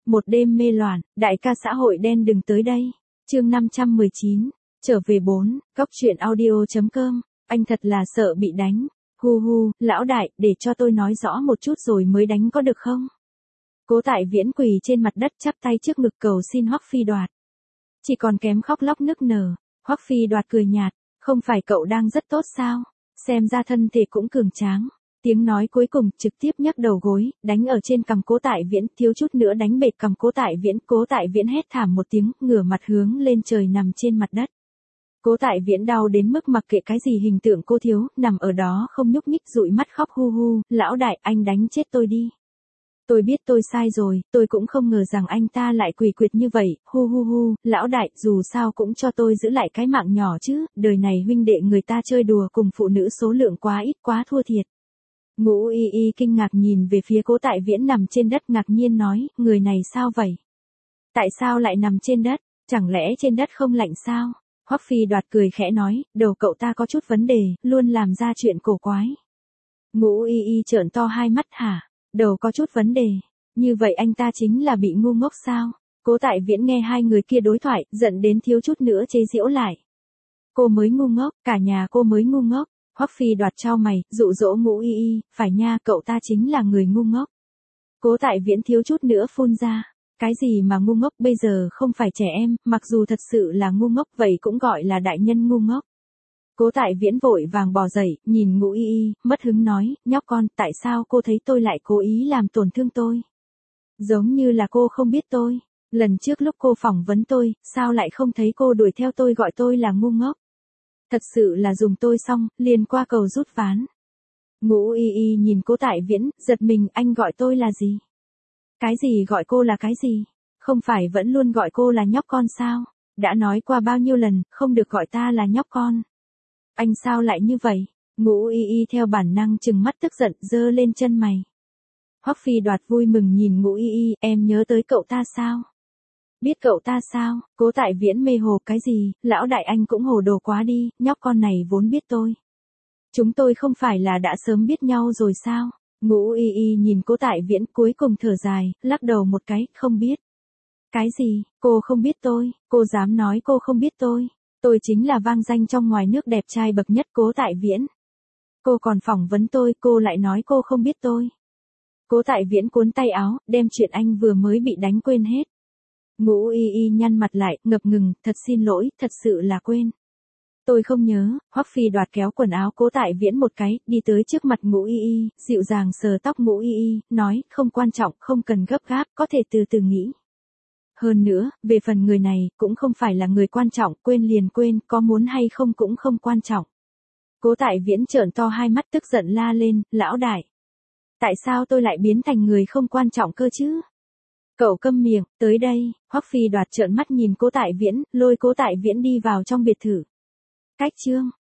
Một đêm mê loạn, đại ca xã hội đen đừng tới đây. Chương 519, trở về 4, góc truyện audio.com, anh thật là sợ bị đánh. Hu hu, lão đại, để cho tôi nói rõ một chút rồi mới đánh có được không? Cố Tại Viễn quỳ trên mặt đất chắp tay trước ngực cầu xin Hoắc Phi Đoạt. Chỉ còn kém khóc lóc nức nở. Hoắc Phi Đoạt cười nhạt, không phải cậu đang rất tốt sao? Xem ra thân thể cũng cường tráng. Tiếng nói cuối cùng trực tiếp nhắc đầu gối, đánh ở trên cằm Cố Tại Viễn, thiếu chút nữa đánh bệt cằm Cố Tại Viễn. Cố Tại Viễn hét thảm một tiếng, ngửa mặt hướng lên trời nằm trên mặt đất. Cố Tại Viễn đau đến mức mặc kệ cái gì hình tượng cô thiếu, nằm ở đó không nhúc nhích dụi mắt khóc hu hu, lão đại, anh đánh chết tôi đi. Tôi biết tôi sai rồi, tôi cũng không ngờ rằng anh ta lại quỷ quyệt như vậy, hu hu hu, lão đại, dù sao cũng cho tôi giữ lại cái mạng nhỏ chứ, đời này huynh đệ người ta chơi đùa cùng phụ nữ số lượng quá ít quá thua thiệt. Ngũ Y Y kinh ngạc nhìn về phía Cố Tại Viễn nằm trên đất ngạc nhiên nói, người này sao vậy? Tại sao lại nằm trên đất, chẳng lẽ trên đất không lạnh sao? Hoắc Phi Đoạt cười khẽ nói, đầu cậu ta có chút vấn đề, luôn làm ra chuyện cổ quái. Ngũ Y Y trợn to hai mắt hả? Đầu có chút vấn đề, như vậy anh ta chính là bị ngu ngốc sao? Cố Tại Viễn nghe hai người kia đối thoại, giận đến thiếu chút nữa chế giễu lại. Cô mới ngu ngốc, cả nhà cô mới ngu ngốc. Hoắc Phi Đoạt chau mày, dụ dỗ Ngũ Y Y, phải nha, cậu ta chính là người ngu ngốc. Cố Tại Viễn thiếu chút nữa phun ra, cái gì mà ngu ngốc, bây giờ không phải trẻ em, mặc dù thật sự là ngu ngốc vậy cũng gọi là đại nhân ngu ngốc. Cố Tại Viễn vội vàng bò dậy, nhìn Ngũ Y Y, mất hứng nói, nhóc con, tại sao cô thấy tôi lại cố ý làm tổn thương tôi? Giống như là cô không biết tôi. Lần trước lúc cô phỏng vấn tôi, sao lại không thấy cô đuổi theo tôi gọi tôi là ngu ngốc? Thật sự là dùng tôi xong, liền qua cầu rút ván. Ngũ Y Y nhìn Cố Tại Viễn, giật mình, anh gọi tôi là gì? Cái gì gọi cô là cái gì? Không phải vẫn luôn gọi cô là nhóc con sao? Đã nói qua bao nhiêu lần, không được gọi ta là nhóc con. Anh sao lại như vậy? Ngũ Y Y theo bản năng trừng mắt tức giận, giơ lên chân mày. Hoắc Phi Đoạt vui mừng nhìn Ngũ Y Y, em nhớ tới cậu ta sao? Biết cậu ta sao? Cố Tại Viễn mê hồ, cái gì? Lão đại anh cũng hồ đồ quá đi, nhóc con này vốn biết tôi. Chúng tôi không phải là đã sớm biết nhau rồi sao? Ngũ Y Y nhìn Cố Tại Viễn cuối cùng thở dài, lắc đầu một cái, không biết. Cái gì? Cô không biết tôi? Cô dám nói cô không biết tôi? Tôi chính là vang danh trong ngoài nước đẹp trai bậc nhất Cố Tại Viễn. Cô còn phỏng vấn tôi, cô lại nói cô không biết tôi. Cố Tại Viễn cuốn tay áo, đem chuyện anh vừa mới bị đánh quên hết. Ngũ Y Y nhăn mặt lại, ngập ngừng, thật xin lỗi, thật sự là quên. Tôi không nhớ. Hoắc Phi Đoạt kéo quần áo Cố Tại Viễn một cái, đi tới trước mặt Ngũ Y Y, dịu dàng sờ tóc Ngũ Y Y, nói, không quan trọng, không cần gấp gáp, có thể từ từ nghĩ. Hơn nữa, về phần người này, cũng không phải là người quan trọng, quên liền quên, có muốn hay không cũng không quan trọng. Cố Tại Viễn trợn to hai mắt tức giận la lên, lão đại. Tại sao tôi lại biến thành người không quan trọng cơ chứ? Cậu câm miệng, tới đây. Hoắc Phi Đoạt trợn mắt nhìn Cố Tại Viễn, lôi Cố Tại Viễn đi vào trong biệt thự. Cách chương.